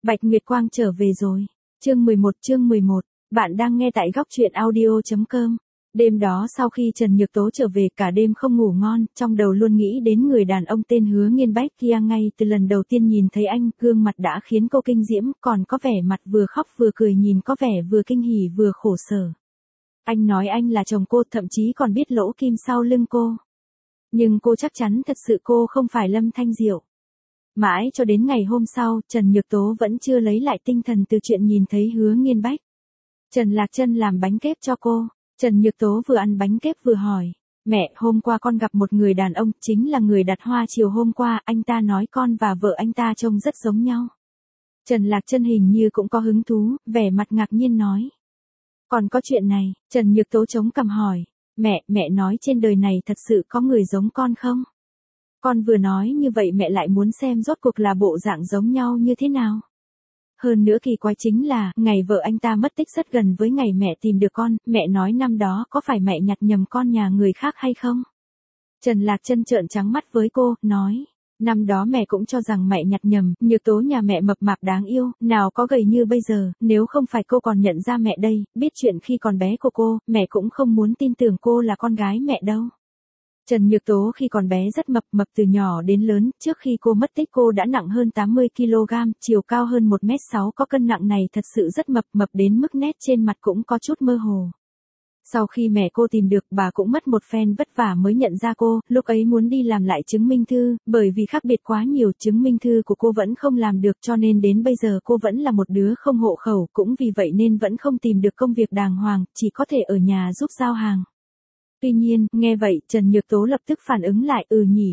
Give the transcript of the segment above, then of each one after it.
Bạch Nguyệt Quang trở về rồi. Chương 11. Bạn đang nghe tại góc truyện audio.com. Đêm đó sau khi Trần Nhược Tố trở về cả đêm không ngủ ngon, trong đầu luôn nghĩ đến người đàn ông tên Hứa Nghiên Bách kia. Ngay từ lần đầu tiên nhìn thấy anh, gương mặt đã khiến cô kinh diễm, còn có vẻ mặt vừa khóc vừa cười, nhìn có vẻ vừa kinh hỉ vừa khổ sở. Anh nói anh là chồng cô, thậm chí còn biết lỗ kim sau lưng cô. Nhưng cô chắc chắn thật sự cô không phải Lâm Thanh Diệu. Mãi cho đến ngày hôm sau, Trần Nhược Tố vẫn chưa lấy lại tinh thần từ chuyện nhìn thấy Hứa Nghiên Bách. Trần Lạc Chân làm bánh kép cho cô. Trần Nhược Tố vừa ăn bánh kép vừa hỏi. Mẹ, hôm qua con gặp một người đàn ông, chính là người đặt hoa chiều hôm qua, anh ta nói con và vợ anh ta trông rất giống nhau. Trần Lạc Chân hình như cũng có hứng thú, vẻ mặt ngạc nhiên nói. Còn có chuyện này, Trần Nhược Tố chống cằm hỏi. Mẹ nói trên đời này thật sự có người giống con không? Con vừa nói như vậy mẹ lại muốn xem rốt cuộc là bộ dạng giống nhau như thế nào. Hơn nữa kỳ quái chính là, ngày vợ anh ta mất tích rất gần với ngày mẹ tìm được con, mẹ nói năm đó có phải mẹ nhặt nhầm con nhà người khác hay không? Trần Lạc Chân trợn trắng mắt với cô, nói. Năm đó mẹ cũng cho rằng mẹ nhặt nhầm, Nhược Tố nhà mẹ mập mạp đáng yêu, nào có gầy như bây giờ, nếu không phải cô còn nhận ra mẹ đây, biết chuyện khi còn bé của cô, mẹ cũng không muốn tin tưởng cô là con gái mẹ đâu. Trần Nhược Tố khi còn bé rất mập từ nhỏ đến lớn, trước khi cô mất tích cô đã nặng hơn 80kg, chiều cao hơn 1m6, có cân nặng này thật sự rất mập đến mức nét trên mặt cũng có chút mơ hồ. Sau khi mẹ cô tìm được, bà cũng mất một phen vất vả mới nhận ra cô, lúc ấy muốn đi làm lại chứng minh thư, bởi vì khác biệt quá nhiều, chứng minh thư của cô vẫn không làm được, cho nên đến bây giờ cô vẫn là một đứa không hộ khẩu, cũng vì vậy nên vẫn không tìm được công việc đàng hoàng, chỉ có thể ở nhà giúp giao hàng. Tuy nhiên, nghe vậy, Trần Nhược Tố lập tức phản ứng lại, nhỉ,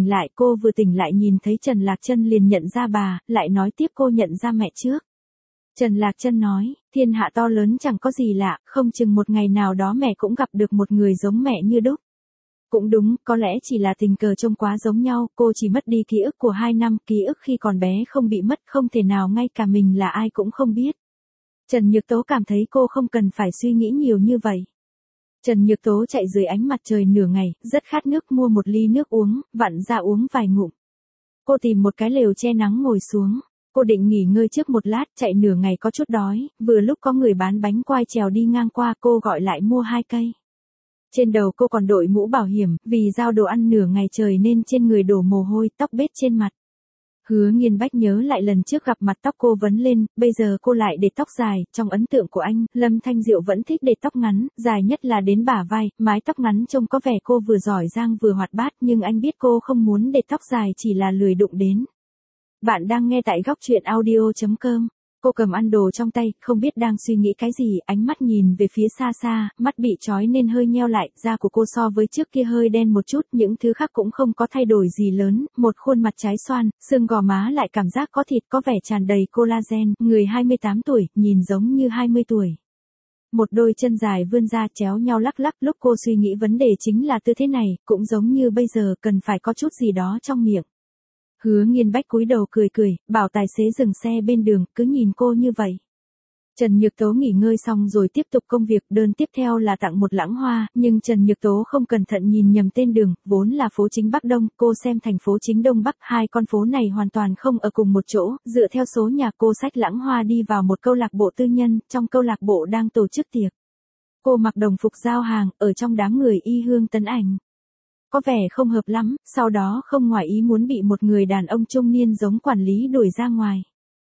cô vừa tỉnh lại nhìn thấy Trần Lạc Chân liền nhận ra bà, lại nói tiếp cô nhận ra mẹ trước. Trần Lạc Chân nói, thiên hạ to lớn chẳng có gì lạ, không chừng một ngày nào đó mẹ cũng gặp được một người giống mẹ như đúc. Cũng đúng, có lẽ chỉ là tình cờ trông quá giống nhau, cô chỉ mất đi ký ức của 2 năm, ký ức khi còn bé không bị mất, không thể nào ngay cả mình là ai cũng không biết. Trần Nhược Tố cảm thấy cô không cần phải suy nghĩ nhiều như vậy. Trần Nhược Tố chạy dưới ánh mặt trời nửa ngày, rất khát nước, mua một ly nước uống, vặn ra uống vài ngụm. Cô tìm một cái lều che nắng ngồi xuống. Cô định nghỉ ngơi trước một lát, chạy nửa ngày có chút đói, vừa lúc có người bán bánh quai trèo đi ngang qua, cô gọi lại mua 2 cây. Trên đầu cô còn đội mũ bảo hiểm, vì giao đồ ăn nửa ngày trời nên trên người đổ mồ hôi, tóc bết trên mặt. Hứa Nghiên Bách nhớ lại lần trước gặp mặt tóc cô vấn lên, bây giờ cô lại để tóc dài, trong ấn tượng của anh, Lâm Thanh Diệu vẫn thích để tóc ngắn, dài nhất là đến bả vai, mái tóc ngắn trông có vẻ cô vừa giỏi giang vừa hoạt bát, nhưng anh biết cô không muốn để tóc dài, chỉ là lười đụng đến. Bạn đang nghe tại góc truyện audio.com. Cô cầm ăn đồ trong tay, không biết đang suy nghĩ cái gì, ánh mắt nhìn về phía xa xa, mắt bị trói nên hơi nheo lại, da của cô so với trước kia hơi đen một chút, những thứ khác cũng không có thay đổi gì lớn, một khuôn mặt trái xoan, xương gò má lại cảm giác có thịt, có vẻ tràn đầy collagen, người 28 tuổi, nhìn giống như 20 tuổi. Một đôi chân dài vươn ra chéo nhau lắc lắc, lúc cô suy nghĩ vấn đề chính là tư thế này, cũng giống như bây giờ, cần phải có chút gì đó trong miệng. Hứa Nghiên Bách cúi đầu cười, bảo tài xế dừng xe bên đường, cứ nhìn cô như vậy. Trần Nhược Tố nghỉ ngơi xong rồi tiếp tục công việc, đơn tiếp theo là tặng một lẵng hoa, nhưng Trần Nhược Tố không cẩn thận nhìn nhầm tên đường, vốn là phố chính Bắc Đông, cô xem thành phố chính Đông Bắc, hai con phố này hoàn toàn không ở cùng một chỗ, dựa theo số nhà cô xách lẵng hoa đi vào một câu lạc bộ tư nhân, trong câu lạc bộ đang tổ chức tiệc. Cô mặc đồng phục giao hàng, ở trong đám người y hương tấn ảnh. Có vẻ không hợp lắm, sau đó không ngoài ý muốn bị một người đàn ông trung niên giống quản lý đuổi ra ngoài.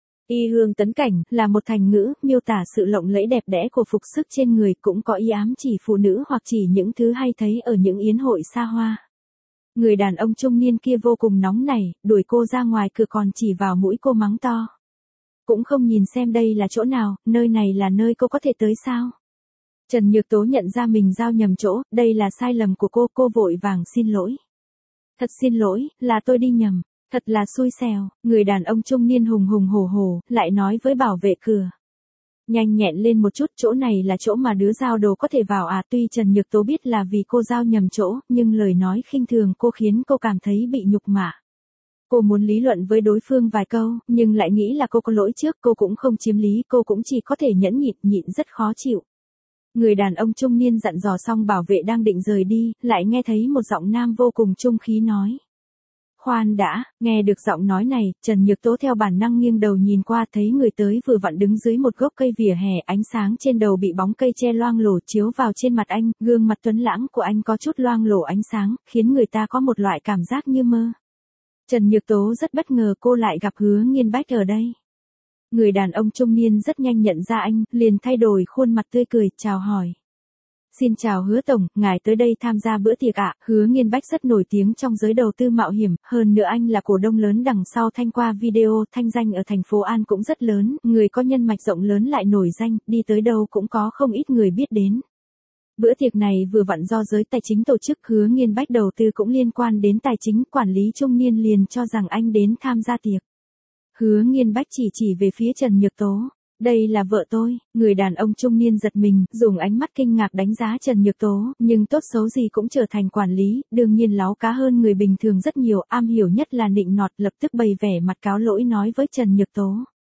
Y hương tấn cảnh là một thành ngữ miêu tả sự lộng lẫy đẹp đẽ của phục sức trên người, cũng có ý ám chỉ phụ nữ hoặc chỉ những thứ hay thấy ở những yến hội xa hoa. Người đàn ông trung niên kia vô cùng nóng nảy, đuổi cô ra ngoài cửa còn chỉ vào mũi cô mắng to. Cũng không nhìn xem đây là chỗ nào, nơi này là nơi cô có thể tới sao? Trần Nhược Tố nhận ra mình giao nhầm chỗ, đây là sai lầm của cô vội vàng xin lỗi. Thật xin lỗi, là tôi đi nhầm, thật là xui xẻo, người đàn ông trung niên hùng hổ, lại nói với bảo vệ cửa. Nhanh nhẹn lên một chút, chỗ này là chỗ mà đứa giao đồ có thể vào à, tuy Trần Nhược Tố biết là vì cô giao nhầm chỗ, nhưng lời nói khinh thường cô khiến cô cảm thấy bị nhục mạ. Cô muốn lý luận với đối phương vài câu, nhưng lại nghĩ là cô có lỗi trước, cô cũng không chiếm lý, cô cũng chỉ có thể nhẫn nhịn rất khó chịu. Người đàn ông trung niên dặn dò xong bảo vệ đang định rời đi, lại nghe thấy một giọng nam vô cùng trung khí nói. Khoan đã, nghe được giọng nói này, Trần Nhược Tố theo bản năng nghiêng đầu nhìn qua thấy người tới vừa vặn đứng dưới một gốc cây vỉa hè, ánh sáng trên đầu bị bóng cây che loang lổ chiếu vào trên mặt anh, gương mặt tuấn lãng của anh có chút loang lổ ánh sáng, khiến người ta có một loại cảm giác như mơ. Trần Nhược Tố rất bất ngờ cô lại gặp Hứa Nghiên Bách ở đây. Người đàn ông trung niên rất nhanh nhận ra anh, liền thay đổi khuôn mặt tươi cười, chào hỏi. Xin chào Hứa Tổng, ngài tới đây tham gia bữa tiệc ạ. Hứa Nghiên Bách rất nổi tiếng trong giới đầu tư mạo hiểm, hơn nữa anh là cổ đông lớn đằng sau Thanh Qua Video, thanh danh ở thành phố An cũng rất lớn, người có nhân mạch rộng lớn lại nổi danh, đi tới đâu cũng có không ít người biết đến. Bữa tiệc này vừa vặn do giới tài chính tổ chức, Hứa Nghiên Bách đầu tư cũng liên quan đến tài chính, quản lý trung niên liền cho rằng anh đến tham gia tiệc. Hứa Nghiên Bách chỉ về phía Trần Nhược Tố. Đây là vợ tôi. Người đàn ông trung niên giật mình, dùng ánh mắt kinh ngạc đánh giá Trần Nhược Tố, nhưng tốt xấu gì cũng trở thành quản lý, đương nhiên láu cá hơn người bình thường rất nhiều, am hiểu nhất là nịnh nọt, lập tức bày vẻ mặt cáo lỗi nói với Trần Nhược Tố.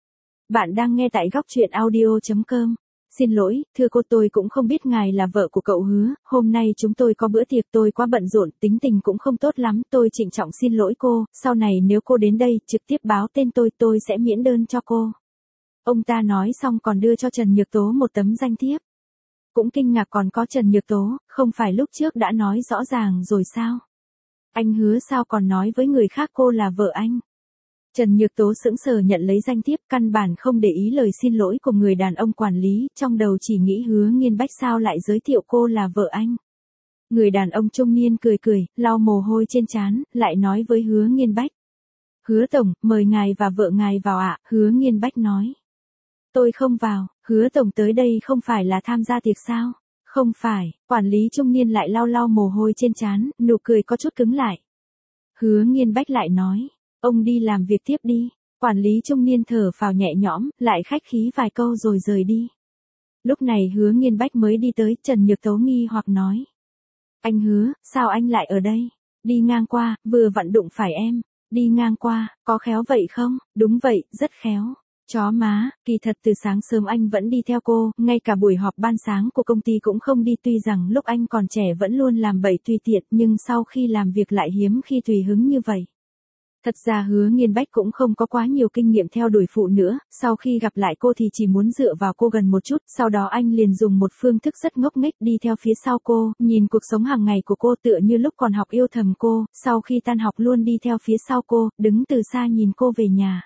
Bạn đang nghe tại góc truyện audio.com. Xin lỗi, thưa cô, tôi cũng không biết ngài là vợ của cậu Hứa, hôm nay chúng tôi có bữa tiệc, tôi quá bận rộn, tính tình cũng không tốt lắm, tôi trịnh trọng xin lỗi cô, sau này nếu cô đến đây, trực tiếp báo tên tôi sẽ miễn đơn cho cô. Ông ta nói xong còn đưa cho Trần Nhược Tố một tấm danh thiếp. Cũng kinh ngạc còn có Trần Nhược Tố, không phải lúc trước đã nói rõ ràng rồi sao? Anh Hứa sao còn nói với người khác cô là vợ anh? Trần Nhược Tố sững sờ nhận lấy danh thiếp, căn bản không để ý lời xin lỗi của người đàn ông quản lý, trong đầu chỉ nghĩ Hứa Nghiên Bách sao lại giới thiệu cô là vợ anh. Người đàn ông trung niên cười, lau mồ hôi trên trán, lại nói với Hứa Nghiên Bách. Hứa Tổng, mời ngài và vợ ngài vào ạ. Hứa Nghiên Bách nói. Tôi không vào. Hứa Tổng tới đây không phải là tham gia tiệc sao? Không phải. Quản lý trung niên lại lau mồ hôi trên trán, nụ cười có chút cứng lại. Hứa Nghiên Bách lại nói. Ông đi làm việc tiếp đi. Quản lý trung niên thở phào nhẹ nhõm, lại khách khí vài câu rồi rời đi. Lúc này Hứa Nghiên Bách mới đi tới, Trần Nhược Tố nghi hoặc nói. Anh Hứa, sao anh lại ở đây? Đi ngang qua, vừa vặn đụng phải em. Đi ngang qua, có khéo vậy không? Đúng vậy, rất khéo. Chó má, kỳ thật từ sáng sớm anh vẫn đi theo cô, ngay cả buổi họp ban sáng của công ty cũng không đi, tuy rằng lúc anh còn trẻ vẫn luôn làm bậy tùy tiện, nhưng sau khi làm việc lại hiếm khi tùy hứng như vậy. Thật ra Hứa Nghiên Bách cũng không có quá nhiều kinh nghiệm theo đuổi phụ nữa, sau khi gặp lại cô thì chỉ muốn dựa vào cô gần một chút, sau đó anh liền dùng một phương thức rất ngốc nghếch đi theo phía sau cô, nhìn cuộc sống hàng ngày của cô tựa như lúc còn học yêu thầm cô, sau khi tan học luôn đi theo phía sau cô, đứng từ xa nhìn cô về nhà.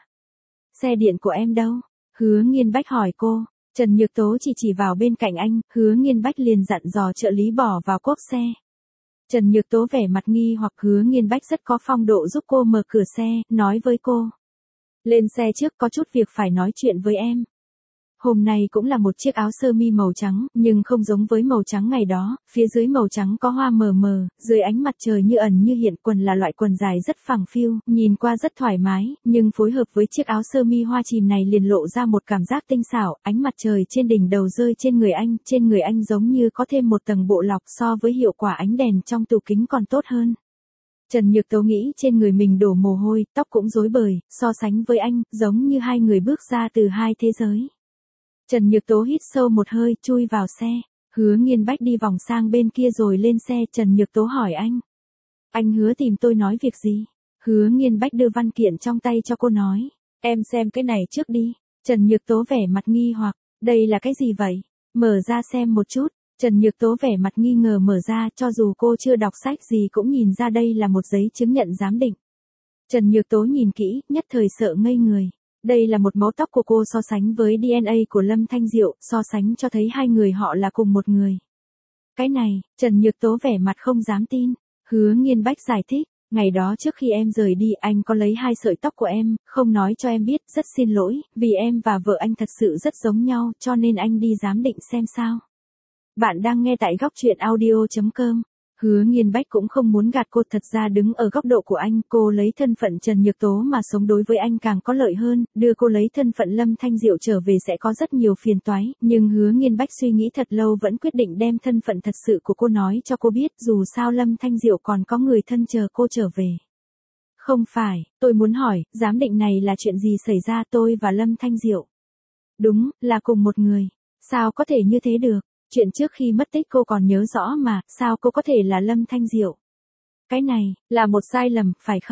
Xe điện của em đâu? Hứa Nghiên Bách hỏi cô. Trần Nhược Tố chỉ vào bên cạnh anh, Hứa Nghiên Bách liền dặn dò trợ lý bỏ vào cốp xe. Trần Nhược Tố vẻ mặt nghi hoặc, Hứa Nghiên Bách rất có phong độ giúp cô mở cửa xe, nói với cô. Lên xe trước, có chút việc phải nói chuyện với em. Hôm nay cũng là một chiếc áo sơ mi màu trắng, nhưng không giống với màu trắng ngày đó, phía dưới màu trắng có hoa mờ mờ, dưới ánh mặt trời như ẩn như hiện, quần là loại quần dài rất phẳng phiu, nhìn qua rất thoải mái, nhưng phối hợp với chiếc áo sơ mi hoa chìm này liền lộ ra một cảm giác tinh xảo, ánh mặt trời trên đỉnh đầu rơi trên người anh giống như có thêm một tầng bộ lọc, so với hiệu quả ánh đèn trong tủ kính còn tốt hơn. Trần Nhược Tố nghĩ trên người mình đổ mồ hôi, tóc cũng rối bời, so sánh với anh, giống như hai người bước ra từ hai thế giới. Trần Nhược Tố hít sâu một hơi, chui vào xe. Hứa Nghiên Bách đi vòng sang bên kia rồi lên xe. Trần Nhược Tố hỏi anh. Anh Hứa tìm tôi nói việc gì? Hứa Nghiên Bách đưa văn kiện trong tay cho cô nói. Em xem cái này trước đi. Trần Nhược Tố vẻ mặt nghi hoặc. Đây là cái gì vậy? Mở ra xem một chút. Trần Nhược Tố vẻ mặt nghi ngờ mở ra, cho dù cô chưa đọc sách gì cũng nhìn ra đây là một giấy chứng nhận giám định. Trần Nhược Tố nhìn kỹ, nhất thời sợ ngây người. Đây là một mẫu tóc của cô so sánh với DNA của Lâm Thanh Diệu, so sánh cho thấy hai người họ là cùng một người. Cái này, Trần Nhược Tố vẻ mặt không dám tin. Hứa Nghiên Bách giải thích, ngày đó trước khi em rời đi anh có lấy 2 sợi tóc của em, không nói cho em biết, rất xin lỗi, vì em và vợ anh thật sự rất giống nhau, cho nên anh đi giám định xem sao. Bạn đang nghe tại góc truyện audio.com. Hứa Nghiên Bách cũng không muốn gạt cô, thật ra đứng ở góc độ của anh, cô lấy thân phận Trần Nhược Tố mà sống đối với anh càng có lợi hơn, đưa cô lấy thân phận Lâm Thanh Diệu trở về sẽ có rất nhiều phiền toái, nhưng Hứa Nghiên Bách suy nghĩ thật lâu vẫn quyết định đem thân phận thật sự của cô nói cho cô biết, dù sao Lâm Thanh Diệu còn có người thân chờ cô trở về. Không phải, tôi muốn hỏi, giám định này là chuyện gì xảy ra? Tôi và Lâm Thanh Diệu? Đúng, là cùng một người. Sao có thể như thế được? Chuyện trước khi mất tích cô còn nhớ rõ mà, sao cô có thể là Lâm Thanh Diệu? Cái này, là một sai lầm, phải không?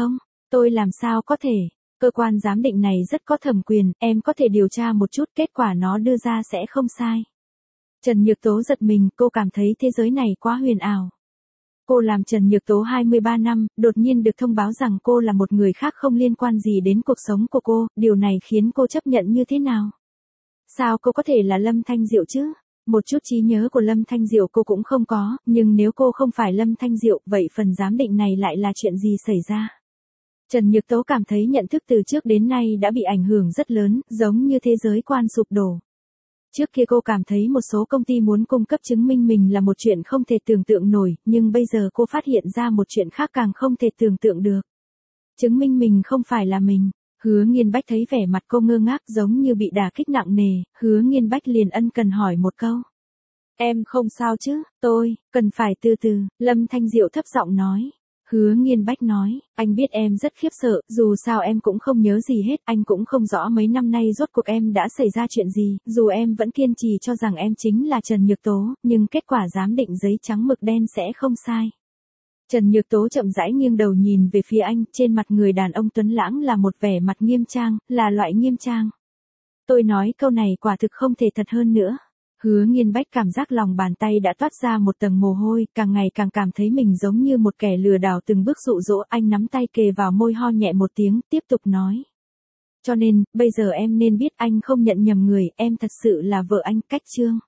Tôi làm sao có thể, cơ quan giám định này rất có thẩm quyền, em có thể điều tra một chút, kết quả nó đưa ra sẽ không sai. Trần Nhược Tố giật mình, cô cảm thấy thế giới này quá huyền ảo. Cô làm Trần Nhược Tố 23 năm, đột nhiên được thông báo rằng cô là một người khác không liên quan gì đến cuộc sống của cô, điều này khiến cô chấp nhận như thế nào? Sao cô có thể là Lâm Thanh Diệu chứ? Một chút trí nhớ của Lâm Thanh Diệu cô cũng không có, nhưng nếu cô không phải Lâm Thanh Diệu, vậy phần giám định này lại là chuyện gì xảy ra? Trần Nhược Tố cảm thấy nhận thức từ trước đến nay đã bị ảnh hưởng rất lớn, giống như thế giới quan sụp đổ. Trước kia cô cảm thấy một số công ty muốn cung cấp chứng minh mình là một chuyện không thể tưởng tượng nổi, nhưng bây giờ cô phát hiện ra một chuyện khác càng không thể tưởng tượng được. Chứng minh mình không phải là mình. Hứa Nghiên Bách thấy vẻ mặt cô ngơ ngác giống như bị đả kích nặng nề, Hứa Nghiên Bách liền ân cần hỏi một câu. Em không sao chứ, tôi, cần phải từ từ, Lâm Thanh Diệu thấp giọng nói. Hứa Nghiên Bách nói, anh biết em rất khiếp sợ, dù sao em cũng không nhớ gì hết, anh cũng không rõ mấy năm nay rốt cuộc em đã xảy ra chuyện gì, dù em vẫn kiên trì cho rằng em chính là Trần Nhược Tố, nhưng kết quả giám định giấy trắng mực đen sẽ không sai. Trần Nhược Tố chậm rãi nghiêng đầu nhìn về phía anh, trên mặt người đàn ông tuấn lãng là một vẻ mặt nghiêm trang, là loại nghiêm trang. Tôi nói câu này quả thực không thể thật hơn nữa. Hứa Nghiên Bách cảm giác lòng bàn tay đã toát ra một tầng mồ hôi, càng ngày càng cảm thấy mình giống như một kẻ lừa đảo từng bước dụ dỗ. Anh nắm tay kề vào môi, ho nhẹ một tiếng, tiếp tục nói. Cho nên, bây giờ em nên biết anh không nhận nhầm người, em thật sự là vợ anh, Cách Trương.